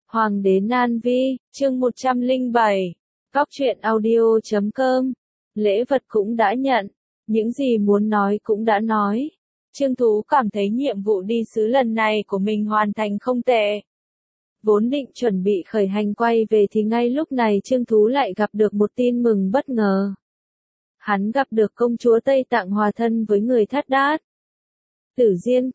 Hoàng đế Nan Vi, chương 107. Góc truyện audio.com. Lễ vật cũng đã nhận, những gì muốn nói cũng đã nói. Trương Tú cảm thấy nhiệm vụ đi sứ lần này của mình hoàn thành không tệ. Vốn định chuẩn bị khởi hành quay về thì ngay lúc này Trương Tú lại gặp được một tin mừng bất ngờ. Hắn gặp được công chúa Tây Tạng hòa thân với người Thát Đát. Tử Diên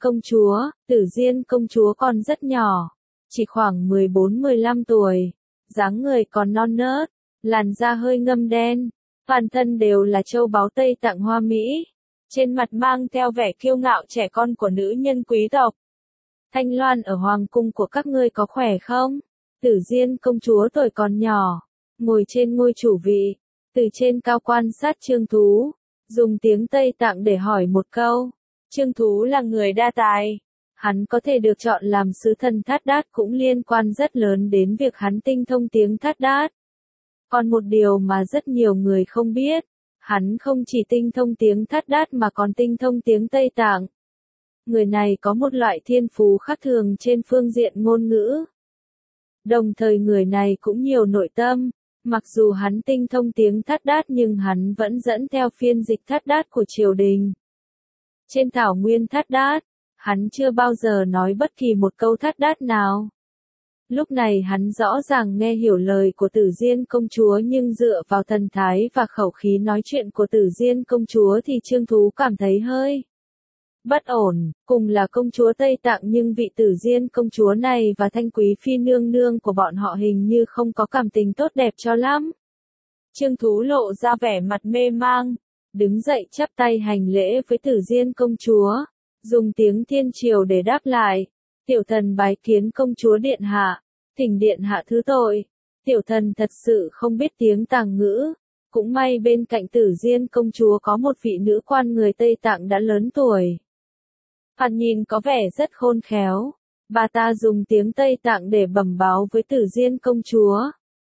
công chúa còn rất nhỏ, chỉ khoảng 14-15 tuổi, dáng người còn non nớt, làn da hơi ngâm đen, toàn thân đều là châu báu Tây Tạng hoa mỹ, trên mặt mang theo vẻ kiêu ngạo trẻ con của nữ nhân quý tộc. Thanh Loan ở hoàng cung của các ngươi có khỏe không? Tử Diên công chúa tuổi còn nhỏ, ngồi trên ngôi chủ vị, từ trên cao quan sát Trương Tú, dùng tiếng Tây Tạng để hỏi một câu. Trương Tú là người đa tài. Hắn có thể được chọn làm sứ thần Thát Đát cũng liên quan rất lớn đến việc hắn tinh thông tiếng Thát Đát. Còn một điều mà rất nhiều người không biết, hắn không chỉ tinh thông tiếng Thát Đát mà còn tinh thông tiếng Tây Tạng. Người này có một loại thiên phú khác thường trên phương diện ngôn ngữ. Đồng thời người này cũng nhiều nội tâm, mặc dù hắn tinh thông tiếng Thát Đát nhưng hắn vẫn dẫn theo phiên dịch Thát Đát của triều đình. Trên thảo nguyên Thát Đát, hắn chưa bao giờ nói bất kỳ một câu Thát Đát nào. Lúc này hắn rõ ràng nghe hiểu lời của Tử Diên công chúa nhưng dựa vào thần thái và khẩu khí nói chuyện của Tử Diên công chúa thì Trương Tú cảm thấy hơi bất ổn. Cùng là công chúa Tây Tạng nhưng vị Tử Diên công chúa này và Thanh Quý phi nương nương của bọn họ hình như không có cảm tình tốt đẹp cho lắm. Trương Tú lộ ra vẻ mặt mê mang, đứng dậy chắp tay hành lễ với Tử Diên công chúa, dùng tiếng thiên triều để đáp lại. Tiểu thần bái kiến công chúa điện hạ, thỉnh điện hạ thứ tội. Tiểu thần thật sự không biết tiếng Tạng ngữ, cũng may bên cạnh Tử Diên công chúa có một vị nữ quan người Tây Tạng đã lớn tuổi. Thoạt nhìn có vẻ rất khôn khéo, bà ta dùng tiếng Tây Tạng để bẩm báo với Tử Diên công chúa.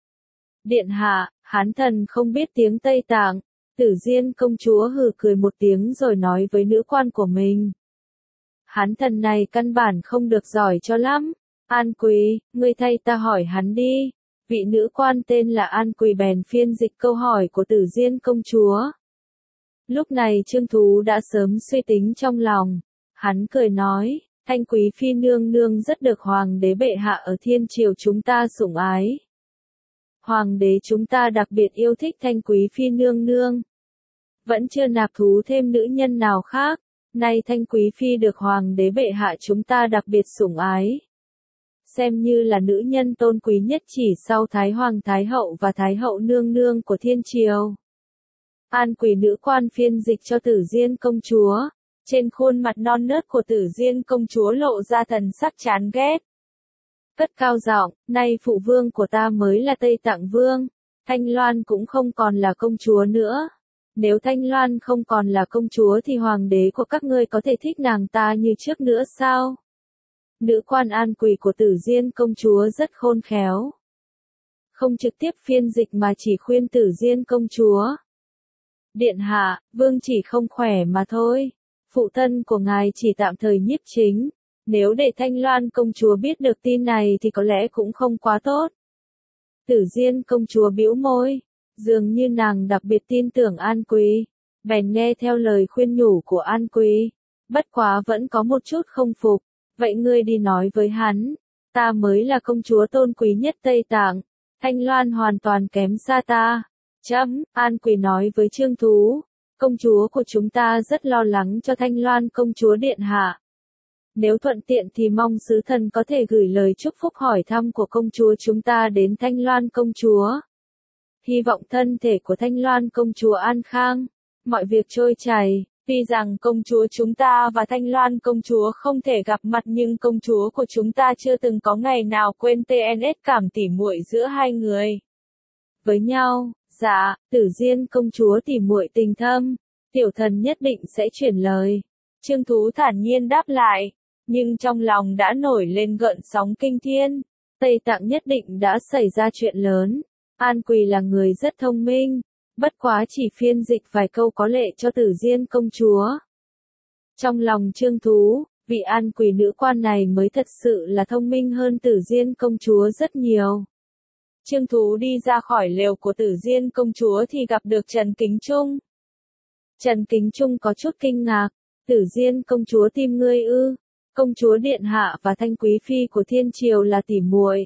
Điện hạ, hán thần không biết tiếng Tây Tạng. Tử Diên công chúa hừ cười một tiếng rồi nói với nữ quan của mình. Hán thần này căn bản không được giỏi cho lắm. An Quý, ngươi thay ta hỏi hắn đi. Vị nữ quan tên là An Quý bèn phiên dịch câu hỏi của Tử Diên công chúa. Lúc này Trương Tú đã sớm suy tính trong lòng. Hắn cười nói, Thanh Quý phi nương nương rất được hoàng đế bệ hạ ở thiên triều chúng ta sủng ái. Hoàng đế chúng ta đặc biệt yêu thích Thanh Quý phi nương nương. Vẫn chưa nạp thú thêm nữ nhân nào khác, nay Thanh Quý phi được hoàng đế bệ hạ chúng ta đặc biệt sủng ái. Xem như là nữ nhân tôn quý nhất chỉ sau Thái Hoàng Thái Hậu và Thái Hậu nương nương của thiên triều. An Quý nữ quan phiên dịch cho Tử Diên công chúa. Trên khuôn mặt non nớt của Tử Diên công chúa lộ ra thần sắc chán ghét. Cất cao giọng, nay phụ vương của ta mới là Tây Tạng vương, Thanh Loan cũng không còn là công chúa nữa. Nếu Thanh Loan không còn là công chúa thì hoàng đế của các ngươi có thể thích nàng ta như trước nữa sao? Nữ quan An Quý của Tử Diên công chúa rất khôn khéo. Không trực tiếp phiên dịch mà chỉ khuyên Tử Diên công chúa. Điện hạ, vương chỉ không khỏe mà thôi. Phụ thân của ngài chỉ tạm thời nhiếp chính. Nếu để Thanh Loan công chúa biết được tin này thì có lẽ cũng không quá tốt. Tử Diên công chúa bĩu môi, dường như nàng đặc biệt tin tưởng An Quý, bèn nghe theo lời khuyên nhủ của An Quý. Bất quá vẫn có một chút không phục. Vậy ngươi đi nói với hắn, ta mới là công chúa tôn quý nhất Tây Tạng, Thanh Loan hoàn toàn kém xa ta. An Quý nói với Trương Tú, công chúa của chúng ta rất lo lắng cho Thanh Loan công chúa điện hạ. Nếu thuận tiện thì mong sứ thần có thể gửi lời chúc phúc hỏi thăm của công chúa chúng ta đến Thanh Loan công chúa. Hy vọng thân thể của Thanh Loan công chúa an khang, mọi việc trôi chảy. Tuy rằng công chúa chúng ta và Thanh Loan công chúa không thể gặp mặt nhưng công chúa của chúng ta chưa từng có ngày nào quên TNS cảm tỉ muội giữa hai người. Với nhau, dạ, Tử Diên công chúa tỉ muội tình thâm, tiểu thần nhất định sẽ chuyển lời. Trương Tú thản nhiên đáp lại, nhưng trong lòng đã nổi lên gợn sóng kinh thiên. Tây Tạng nhất định đã xảy ra chuyện lớn. An Quý là người rất thông minh. Bất quá chỉ phiên dịch vài câu có lệ cho Tử Diên công chúa. Trong lòng Trương Tú, Vị An Quỳ nữ quan này mới thật sự là thông minh hơn Tử Diên công chúa rất nhiều. Trương Tú đi ra khỏi lều của Tử Diên công chúa thì gặp được Trần Kính Trung. Trần Kính Trung có chút kinh ngạc, Tử Diên công chúa tìm ngươi ư? Công chúa điện hạ và Thanh quý phi của thiên triều là tỉ muội.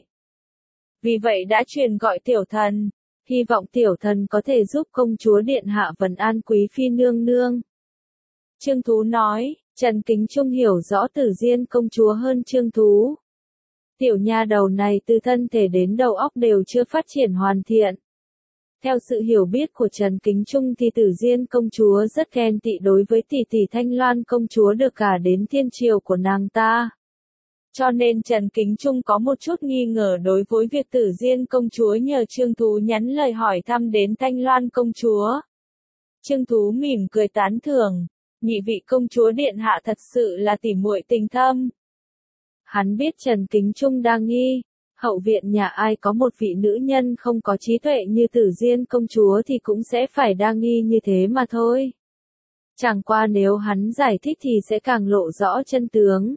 Vì vậy đã truyền gọi tiểu thần, hy vọng tiểu thần có thể giúp công chúa điện hạ vấn an quý phi nương nương. Trương Tú nói, Trần Kính Trung hiểu rõ Tử Diên công chúa hơn Trương Tú. Tiểu nha đầu này từ thân thể đến đầu óc đều chưa phát triển hoàn thiện. Theo sự hiểu biết của Trần Kính Trung thì Tử Diên công chúa rất ghen tị đối với tỷ tỷ Thanh Loan công chúa được cả đến thiên triều của nàng ta. Cho nên Trần Kính Trung có một chút nghi ngờ đối với việc Tử Diên công chúa nhờ Trương Tú nhắn lời hỏi thăm đến Thanh Loan công chúa. Trương Tú mỉm cười tán thưởng, nhị vị công chúa điện hạ thật sự là tỉ muội tình thâm. Hắn biết Trần Kính Trung đang nghi, hậu viện nhà ai có một vị nữ nhân không có trí tuệ như Tử Diên công chúa thì cũng sẽ phải đa nghi như thế mà thôi. Chẳng qua nếu hắn giải thích thì sẽ càng lộ rõ chân tướng.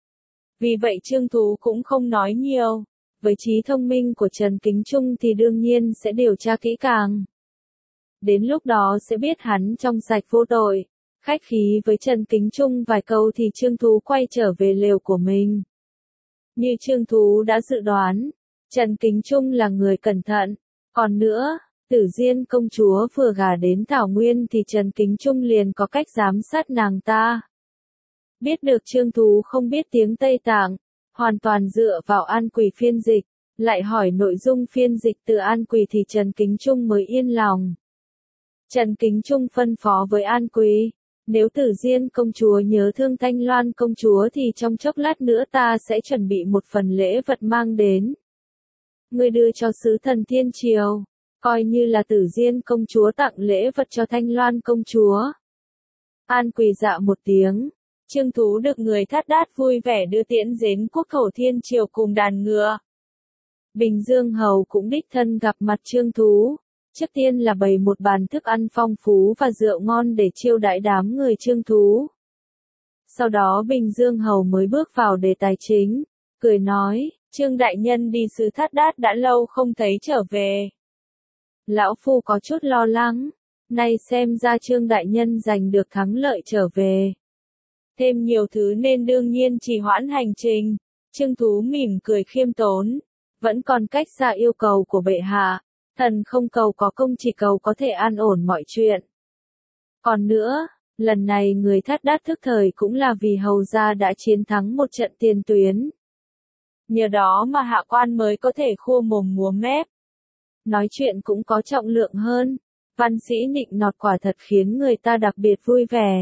Vì vậy Trương Tú cũng không nói nhiều, với trí thông minh của Trần Kính Trung thì đương nhiên sẽ điều tra kỹ càng. Đến lúc đó sẽ biết hắn trong sạch vô tội. Khách khí với Trần Kính Trung vài câu thì Trương Tú quay trở về lều của mình. Như Trương Tú đã dự đoán, Trần Kính Trung là người cẩn thận. Còn nữa, Tử Diên công chúa vừa gả đến Thảo Nguyên thì Trần Kính Trung liền có cách giám sát nàng ta. Biết được Trương Tú không biết tiếng Tây Tạng, hoàn toàn dựa vào An Quỳ phiên dịch, lại hỏi nội dung phiên dịch từ An Quỳ thì Trần Kính Trung mới yên lòng. Trần Kính Trung phân phó với An Quỳ, nếu Tử Diên công chúa nhớ thương Thanh Loan công chúa thì trong chốc lát nữa ta sẽ chuẩn bị một phần lễ vật mang đến. Ngươi đưa cho sứ thần thiên triều, coi như là Tử Diên công chúa tặng lễ vật cho Thanh Loan công chúa. An Quỳ dạ một tiếng, Trương Tú được người Thát Đát vui vẻ đưa tiễn đến quốc thổ thiên triều cùng đàn ngựa. Bình Dương hầu cũng đích thân gặp mặt Trương Tú. Trước tiên là bày một bàn thức ăn phong phú và rượu ngon để chiêu đãi đám người Trương Tú. Sau đó Bình Dương hầu mới bước vào đề tài chính, cười nói, Trương đại nhân đi xứ Thát Đát đã lâu không thấy trở về. Lão phu có chút lo lắng, nay xem ra Trương đại nhân giành được thắng lợi trở về. Thêm nhiều thứ nên đương nhiên trì hoãn hành trình. Trương Tú mỉm cười khiêm tốn, vẫn còn cách xa yêu cầu của bệ hạ. Thần không cầu có công chỉ cầu có thể an ổn mọi chuyện. Còn nữa, lần này người Thát Đát thức thời cũng là vì hầu gia đã chiến thắng một trận tiền tuyến. Nhờ đó mà hạ quan mới có thể khua mồm múa mép. Nói chuyện cũng có trọng lượng hơn. Văn sĩ nịnh nọt quả thật khiến người ta đặc biệt vui vẻ.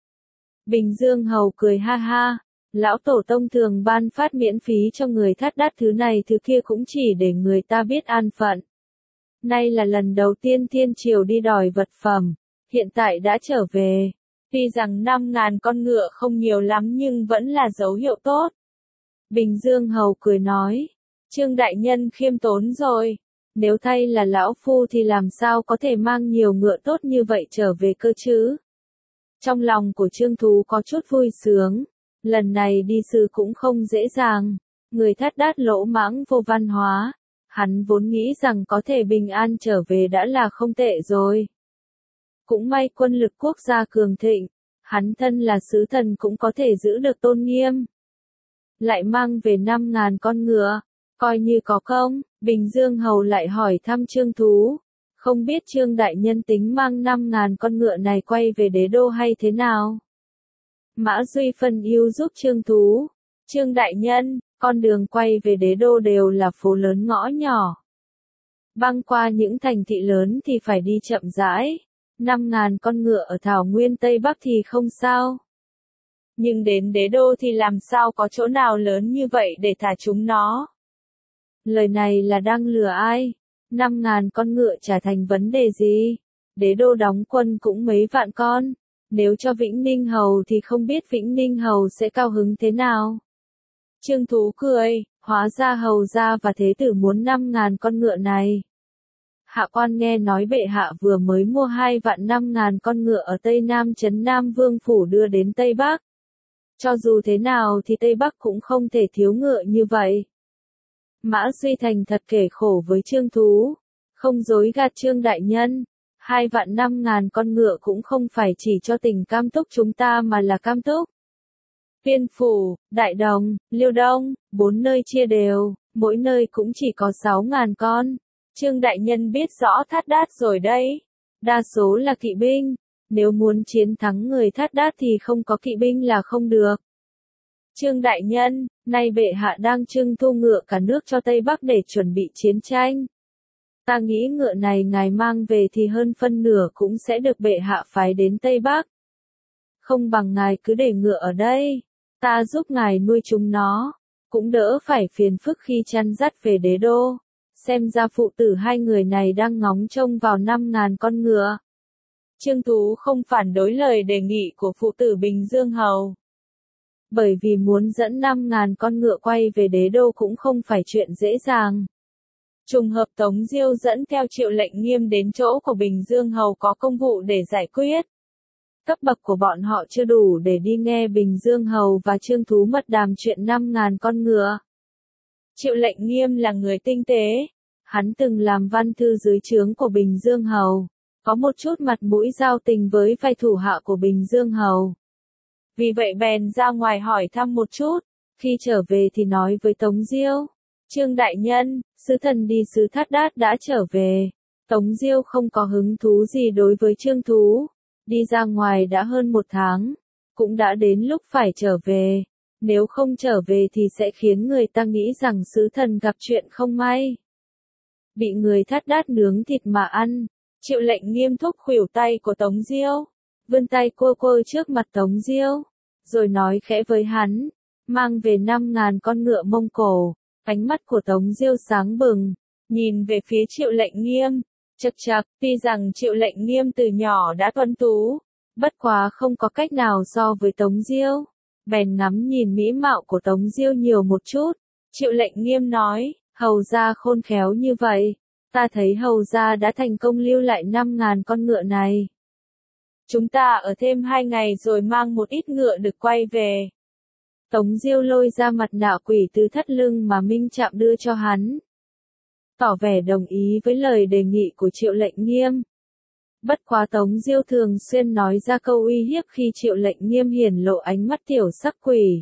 Bình Dương hầu cười ha ha. Lão tổ tông thường ban phát miễn phí cho người Thát Đát thứ này thứ kia cũng chỉ để người ta biết an phận. Nay là lần đầu tiên thiên triều đi đòi vật phẩm, hiện tại đã trở về. Tuy rằng 5.000 con ngựa không nhiều lắm nhưng vẫn là dấu hiệu tốt. Bình Dương hầu cười nói, Trương đại nhân khiêm tốn rồi, nếu thay là lão phu thì làm sao có thể mang nhiều ngựa tốt như vậy trở về cơ chứ? Trong lòng của Trương Tú có chút vui sướng, lần này đi sứ cũng không dễ dàng, người Thát Đát lỗ mãng vô văn hóa. Hắn vốn nghĩ rằng có thể bình an trở về đã là không tệ rồi. Cũng may quân lực quốc gia cường thịnh, hắn thân là sứ thần cũng có thể giữ được tôn nghiêm. Lại mang về 5.000 con ngựa, coi như có công. Bình Dương hầu lại hỏi thăm Trương Tú, không biết Trương đại nhân tính mang 5.000 con ngựa này quay về đế đô hay thế nào? Mã Duy phân ưu giúp Trương Tú, Trương đại nhân, con đường quay về đế đô đều là phố lớn ngõ nhỏ. Băng qua những thành thị lớn thì phải đi chậm rãi. 5.000 con ngựa ở Thảo Nguyên Tây Bắc thì không sao. Nhưng đến đế đô thì làm sao có chỗ nào lớn như vậy để thả chúng nó? Lời này là đang lừa ai? 5.000 con ngựa chả thành vấn đề gì. Đế đô đóng quân cũng mấy vạn con. Nếu cho Vĩnh Ninh Hầu thì không biết Vĩnh Ninh Hầu sẽ cao hứng thế nào. Trương Tú cười, hóa ra hầu gia và thế tử muốn 5.000 con ngựa này. Hạ quan nghe nói bệ hạ vừa mới mua 2.500.000 con ngựa ở Tây Nam trấn Nam Vương Phủ đưa đến Tây Bắc. Cho dù thế nào thì Tây Bắc cũng không thể thiếu ngựa như vậy. Mã Duy thành thật kể khổ với Trương Thú, không dối gạt Trương đại nhân. 2.500.000 con ngựa cũng không phải chỉ cho tỉnh Cam Túc chúng ta mà là Cam Túc, Tiên Phủ, Đại Đồng, Liêu Đông, 4 nơi chia đều, mỗi nơi cũng chỉ có 6.000 con. Trương đại nhân biết rõ Thát Đát rồi đấy. Đa số là kỵ binh, nếu muốn chiến thắng người Thát Đát thì không có kỵ binh là không được. Trương đại nhân, nay bệ hạ đang trưng thu ngựa cả nước cho Tây Bắc để chuẩn bị chiến tranh. Ta nghĩ ngựa này ngài mang về thì hơn phân nửa cũng sẽ được bệ hạ phái đến Tây Bắc. Không bằng ngài cứ để ngựa ở đây, ta giúp ngài nuôi chúng nó, cũng đỡ phải phiền phức khi chăn dắt về đế đô. Xem ra phụ tử hai người này đang ngóng trông vào 5.000 con ngựa. Trương Tú không phản đối lời đề nghị của phụ tử Bình Dương Hầu. Bởi vì muốn dẫn 5.000 con ngựa quay về đế đô cũng không phải chuyện dễ dàng. Trùng hợp Tống Diêu dẫn theo Triệu Lệnh Nghiêm đến chỗ của Bình Dương Hầu có công vụ để giải quyết. Cấp bậc của bọn họ chưa đủ để đi nghe Bình Dương Hầu và Trương Thú mật đàm chuyện 5.000 con ngựa. Triệu Lệnh Nghiêm là người tinh tế. Hắn từng làm văn thư dưới trướng của Bình Dương Hầu, có một chút mặt mũi giao tình với vài thủ hạ của Bình Dương Hầu. Vì vậy bèn ra ngoài hỏi thăm một chút, khi trở về thì nói với Tống Diêu. Trương đại nhân, sứ thần đi sứ Thát Đát đã trở về. Tống Diêu không có hứng thú gì đối với Trương Thú. Đi ra ngoài đã hơn 1 tháng, cũng đã đến lúc phải trở về. Nếu không trở về thì sẽ khiến người ta nghĩ rằng sứ thần gặp chuyện không may. Bị người Thát Đát nướng thịt mà ăn. Triệu Lệnh Nghiêm thúc khuỷu tay của Tống Diêu, vươn tay cua cua trước mặt Tống Diêu, rồi nói khẽ với hắn, mang về 5.000 con ngựa Mông Cổ. Ánh mắt của Tống Diêu sáng bừng, nhìn về phía Triệu Lệnh Nghiêm, chậc chậc, tuy rằng Triệu Lệnh Nghiêm từ nhỏ đã tuấn tú, bất quá không có cách nào so với Tống Diêu, bèn ngắm nhìn mỹ mạo của Tống Diêu nhiều một chút. Triệu Lệnh Nghiêm nói, hầu gia khôn khéo như vậy, ta thấy hầu gia đã thành công lưu lại 5.000 con ngựa này. Chúng ta ở thêm 2 ngày rồi mang một ít ngựa được quay về. Tống Diêu lôi ra mặt nạ quỷ từ thắt lưng mà Minh Trạm đưa cho hắn, tỏ vẻ đồng ý với lời đề nghị của Triệu Lệnh Nghiêm. Bất quá Tống Diêu thường xuyên nói ra câu uy hiếp khi Triệu Lệnh Nghiêm hiển lộ ánh mắt tiểu sắc quỷ.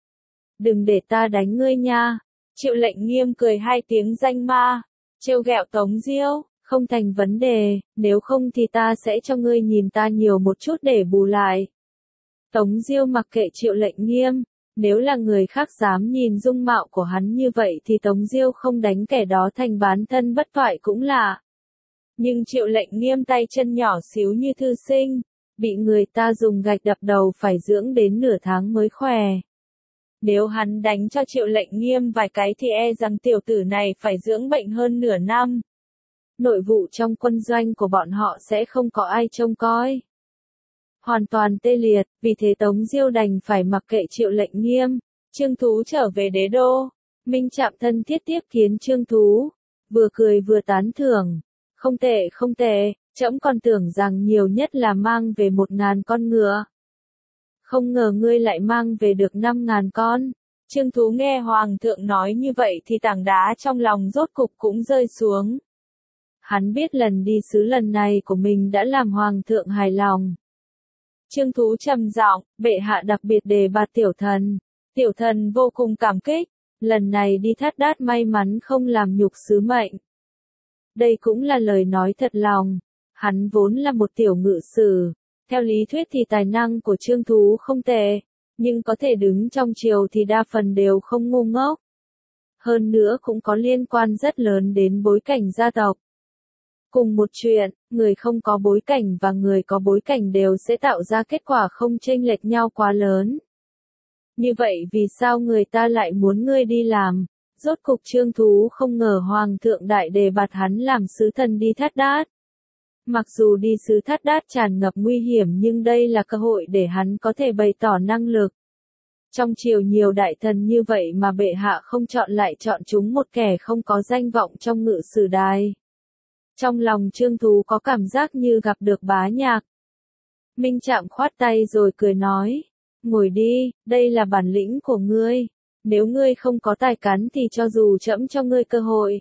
Đừng để ta đánh ngươi nha. Triệu Lệnh Nghiêm cười 2 tiếng danh ma, trêu ghẹo Tống Diêu, không thành vấn đề, nếu không thì ta sẽ cho ngươi nhìn ta nhiều một chút để bù lại. Tống Diêu mặc kệ Triệu Lệnh Nghiêm. Nếu là người khác dám nhìn dung mạo của hắn như vậy thì Tống Diêu không đánh kẻ đó thành bán thân bất toại cũng lạ. Nhưng Triệu Lệnh Nghiêm tay chân nhỏ xíu như thư sinh, bị người ta dùng gạch đập đầu phải dưỡng đến nửa tháng mới khỏe. Nếu hắn đánh cho Triệu Lệnh Nghiêm vài cái thì e rằng tiểu tử này phải dưỡng bệnh hơn nửa năm. Nội vụ trong quân doanh của bọn họ sẽ không có ai trông coi. Hoàn toàn tê liệt, vì thế Tống Diêu đành phải mặc kệ Triệu Lệnh Nghiêm. Trương Thú trở về đế đô. Minh Trạm thân thiết tiếp kiến Trương Thú, vừa cười vừa tán thưởng. Không tệ không tệ, trẫm còn tưởng rằng nhiều nhất là mang về 1.000 con ngựa. Không ngờ ngươi lại mang về được 5.000 con. Trương Thú nghe Hoàng thượng nói như vậy thì tảng đá trong lòng rốt cục cũng rơi xuống. Hắn biết lần đi sứ lần này của mình đã làm Hoàng thượng hài lòng. Trương Thú trầm giọng, bệ hạ đặc biệt đề bạt tiểu thần. Tiểu thần vô cùng cảm kích, lần này đi Thát Đát may mắn không làm nhục sứ mệnh. Đây cũng là lời nói thật lòng, hắn vốn là một tiểu ngự sử. Theo lý thuyết thì tài năng của Trương Thú không tệ, nhưng có thể đứng trong triều thì đa phần đều không ngu ngốc. Hơn nữa cũng có liên quan rất lớn đến bối cảnh gia tộc. Cùng một chuyện, người không có bối cảnh và người có bối cảnh đều sẽ tạo ra kết quả không chênh lệch nhau quá lớn. Như vậy vì sao người ta lại muốn ngươi đi làm? Rốt cục Trương Thú không ngờ Hoàng thượng đại đề bạt hắn làm sứ thần đi Thát Đát. Mặc dù đi sứ Thát Đát tràn ngập nguy hiểm nhưng đây là cơ hội để hắn có thể bày tỏ năng lực. Trong triều nhiều đại thần như vậy mà bệ hạ không chọn lại chọn chúng một kẻ không có danh vọng trong ngự sử đài. Trong lòng Trương Thú có cảm giác như gặp được bá nhạc. Minh Trạm khoát tay rồi cười nói, ngồi đi, đây là bản lĩnh của ngươi. Nếu ngươi không có tài cán thì cho dù trẫm cho ngươi cơ hội,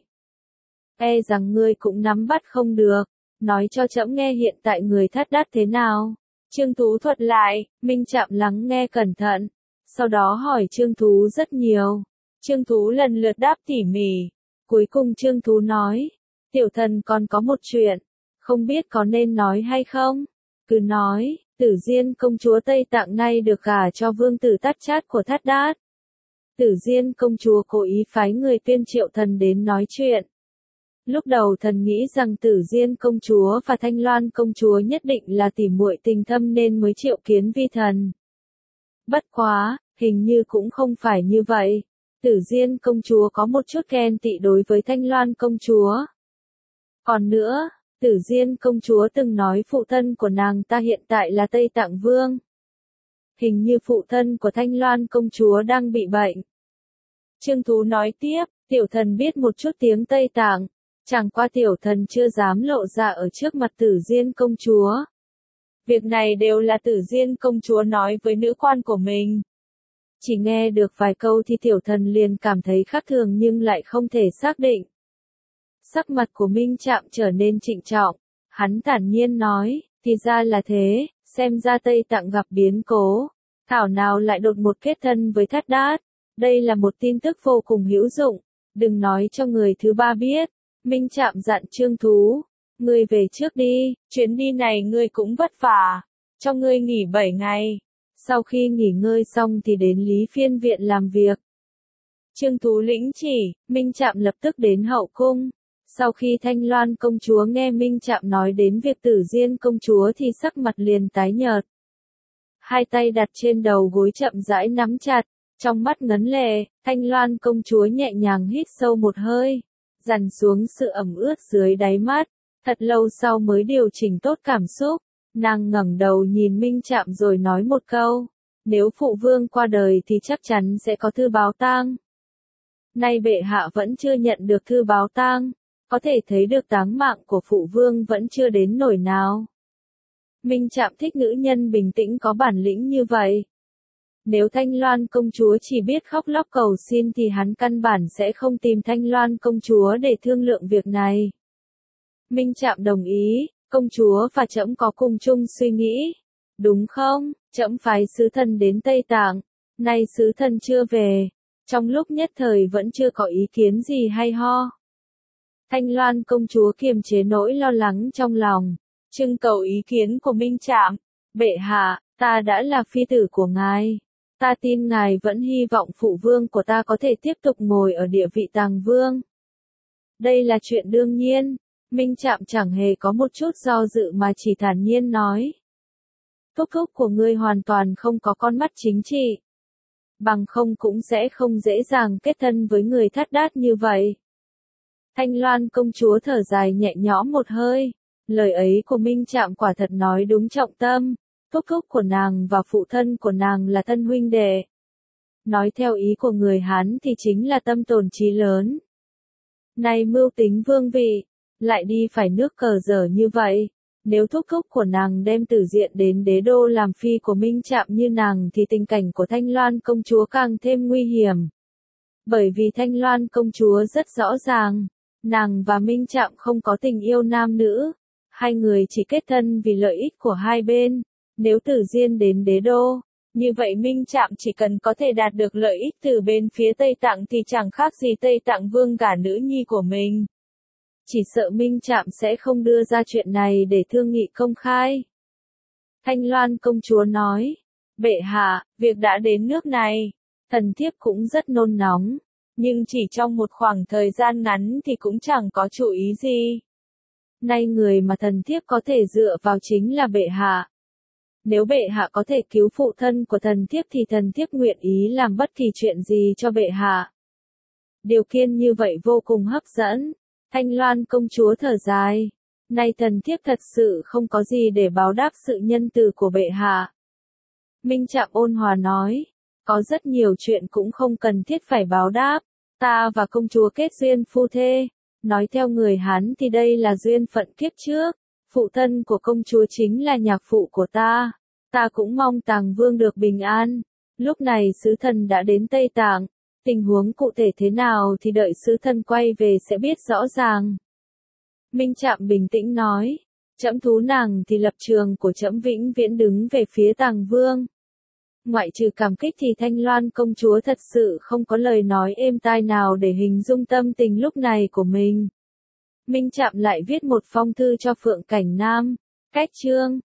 e rằng ngươi cũng nắm bắt không được. Nói cho trẫm nghe hiện tại người Thất Đát thế nào. Trương Tú thuật lại, Minh Trạm lắng nghe cẩn thận. Sau đó hỏi Trương Tú rất nhiều. Trương Tú lần lượt đáp tỉ mỉ. Cuối cùng Trương Tú nói, tiểu thần còn có một chuyện, không biết có nên nói hay không. Cứ nói, Tử Diên công chúa Tây Tạng nay được gả cho vương tử Tát Chát của Thất Đát. Tử Diên công chúa cố ý phái người tuyên triệu thần đến nói chuyện. Lúc đầu thần nghĩ rằng Tử Diên công chúa và Thanh Loan công chúa nhất định là tỉ muội tình thâm nên mới triệu kiến vi thần. Bất quá, hình như cũng không phải như vậy. Tử Diên công chúa có một chút ghen tị đối với Thanh Loan công chúa. Còn nữa, Tử Diên công chúa từng nói phụ thân của nàng ta hiện tại là Tây Tạng Vương. Hình như phụ thân của Thanh Loan công chúa đang bị bệnh. Trương Tú nói tiếp, tiểu thần biết một chút tiếng Tây Tạng, chẳng qua tiểu thần chưa dám lộ ra ở trước mặt Tử Diên công chúa. Việc này đều là Tử Diên công chúa nói với nữ quan của mình. Chỉ nghe được vài câu thì tiểu thần liền cảm thấy khác thường nhưng lại không thể xác định. Sắc mặt của Minh Trạm trở nên trịnh trọng, hắn thản nhiên nói, thì ra là thế, xem ra Tây Tạng gặp biến cố, thảo nào lại đột một kết thân với Thất Đát. Đây là một tin tức vô cùng hữu dụng, đừng nói cho người thứ ba biết. Minh Trạm dặn Trương Tú, ngươi về trước đi, chuyến đi này ngươi cũng vất vả, cho ngươi nghỉ 7 ngày. Sau khi nghỉ ngơi xong thì đến Lý Phiên viện làm việc. Trương Tú lĩnh chỉ, Minh Trạm lập tức đến hậu cung. Sau khi Thanh Loan công chúa nghe Minh Trạm nói đến việc Tử Diên công chúa thì sắc mặt liền tái nhợt. Hai tay đặt trên đầu gối chậm rãi nắm chặt, trong mắt ngấn lệ, Thanh Loan công chúa nhẹ nhàng hít sâu một hơi, dằn xuống sự ẩm ướt dưới đáy mắt, thật lâu sau mới điều chỉnh tốt cảm xúc. Nàng ngẩng đầu nhìn Minh Trạm rồi nói một câu, nếu phụ vương qua đời thì chắc chắn sẽ có thư báo tang. Nay bệ hạ vẫn chưa nhận được thư báo tang, có thể thấy được táng mạng của phụ vương vẫn chưa đến nỗi nào. Minh Trạm thích nữ nhân bình tĩnh có bản lĩnh như vậy. Nếu Thanh Loan công chúa chỉ biết khóc lóc cầu xin thì hắn căn bản sẽ không tìm Thanh Loan công chúa để thương lượng việc này. Minh Trạm đồng ý, công chúa và trẫm có cùng chung suy nghĩ. Đúng không, trẫm phái sứ thần đến Tây Tạng, nay sứ thần chưa về, trong lúc nhất thời vẫn chưa có ý kiến gì hay ho. Thanh Loan công chúa kiềm chế nỗi lo lắng trong lòng, trưng cầu ý kiến của Minh Trạm. Bệ hạ, ta đã là phi tử của ngài. Ta tin ngài vẫn hy vọng phụ vương của ta có thể tiếp tục ngồi ở địa vị tàng vương. Đây là chuyện đương nhiên. Minh Trạm chẳng hề có một chút do dự mà chỉ thản nhiên nói. Thúc thúc của ngươi hoàn toàn không có con mắt chính trị. Bằng không cũng sẽ không dễ dàng kết thân với người Thất Đát như vậy. Thanh Loan công chúa thở dài nhẹ nhõm một hơi. Lời ấy của Minh Trạm quả thật nói đúng trọng tâm. Thúc thúc của nàng và phụ thân của nàng là thân huynh đệ. Nói theo ý của người Hán thì chính là tâm tồn chí lớn. Này mưu tính vương vị, lại đi phải nước cờ dở như vậy. Nếu thúc thúc của nàng đem Tử Diện đến đế đô làm phi của Minh Trạm như nàng thì tình cảnh của Thanh Loan công chúa càng thêm nguy hiểm. Bởi vì Thanh Loan công chúa rất rõ ràng, nàng và Minh Trạm không có tình yêu nam nữ. Hai người chỉ kết thân vì lợi ích của hai bên. Nếu Tử Diên đến đế đô, như vậy Minh Trạm chỉ cần có thể đạt được lợi ích từ bên phía Tây Tạng thì chẳng khác gì Tây Tạng vương gả nữ nhi của mình. Chỉ sợ Minh Trạm sẽ không đưa ra chuyện này để thương nghị công khai. Thanh Loan công chúa nói, bệ hạ, việc đã đến nước này, thần thiếp cũng rất nôn nóng, nhưng chỉ trong một khoảng thời gian ngắn thì cũng chẳng có chủ ý gì. Nay người mà thần thiếp có thể dựa vào chính là bệ hạ. Nếu bệ hạ có thể cứu phụ thân của thần thiếp thì thần thiếp nguyện ý làm bất kỳ chuyện gì cho bệ hạ. Điều kiện như vậy vô cùng hấp dẫn. Thanh Loan công chúa thở dài. Nay thần thiếp thật sự không có gì để báo đáp sự nhân từ của bệ hạ. Minh Trạm ôn hòa nói. Có rất nhiều chuyện cũng không cần thiết phải báo đáp. Ta và công chúa kết duyên phu thê. Nói theo người Hán thì đây là duyên phận kiếp trước. Phụ thân của công chúa chính là nhạc phụ của ta. Ta cũng mong Tàng Vương được bình an. Lúc này sứ thần đã đến Tây Tạng. Tình huống cụ thể thế nào thì đợi sứ thần quay về sẽ biết rõ ràng. Minh Trạm bình tĩnh nói. Trẫm thú nàng thì lập trường của trẫm vĩnh viễn đứng về phía Tàng Vương. Ngoại trừ cảm kích thì Thanh Loan công chúa thật sự không có lời nói êm tai nào để hình dung tâm tình lúc này của mình. Minh Trạm lại viết một phong thư cho Phượng Cảnh Nam. Cách chương